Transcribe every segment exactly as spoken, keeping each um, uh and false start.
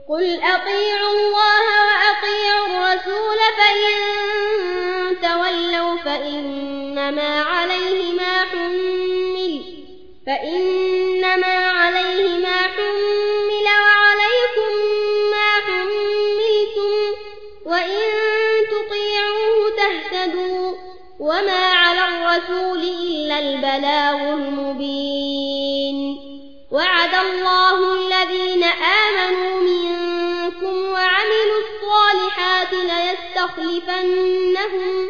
قل أطيعوا الله وأطيعوا الرسول فإن تولوا فإنما عليه ما حمل فإنما عليه ما حمل وعليكم ما حملتم وإن تطيعوه تهتدوا وما على الرسول إلا البلاغ المبين وعد الله الذين آمنوا منكم وعملوا الصالحات ليستخلفنهم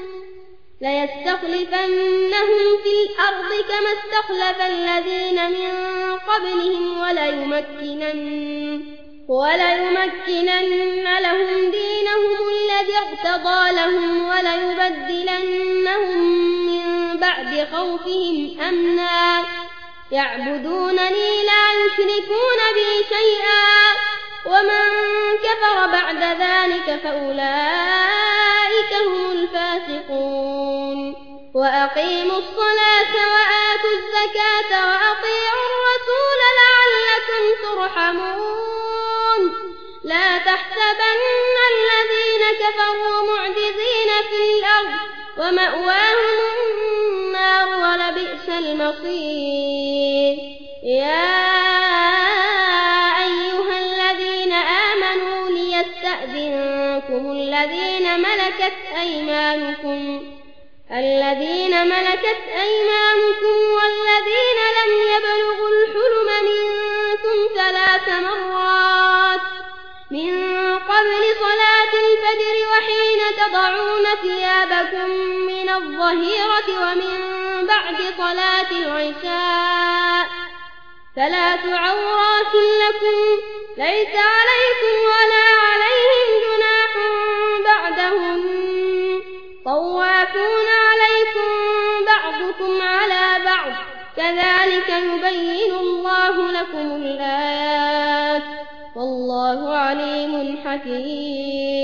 ليستخلفنهم في الأرض كما استخلف الذين من قبلهم وليمكنن وليمكنن لهم دينهم الذي ارتضى لهم وليبدلنهم من بعد خوفهم أمنا يعبدونني لا يشركون بي شيئا ومن كفر بعد ذلك فأولئك هم الفاسقون وأقيموا الصلاة وآتوا الزكاة وأطيعوا الرسول لعلكم ترحمون لا تحسبن الذين كفروا معجزين في الأرض ومأواهم النار ولبئس المصير يا أيها الذين آمنوا ليستأذنكم الذين ملكت أيمانكم الذين ملكت أيمانكم والذين لم يبلغوا الحلم منكم ثلاث مرات من قبل صلاة الفجر وحين تضعون ثيابكم من الظهيرة ومن بعد صلاة العشاء ثلاث عورات لكم ليس عليكم ولا عليهم جناح بعدهم طوافون عليكم بعضكم على بعض كذلك يبين الله لكم الآيات والله عليم حكيم.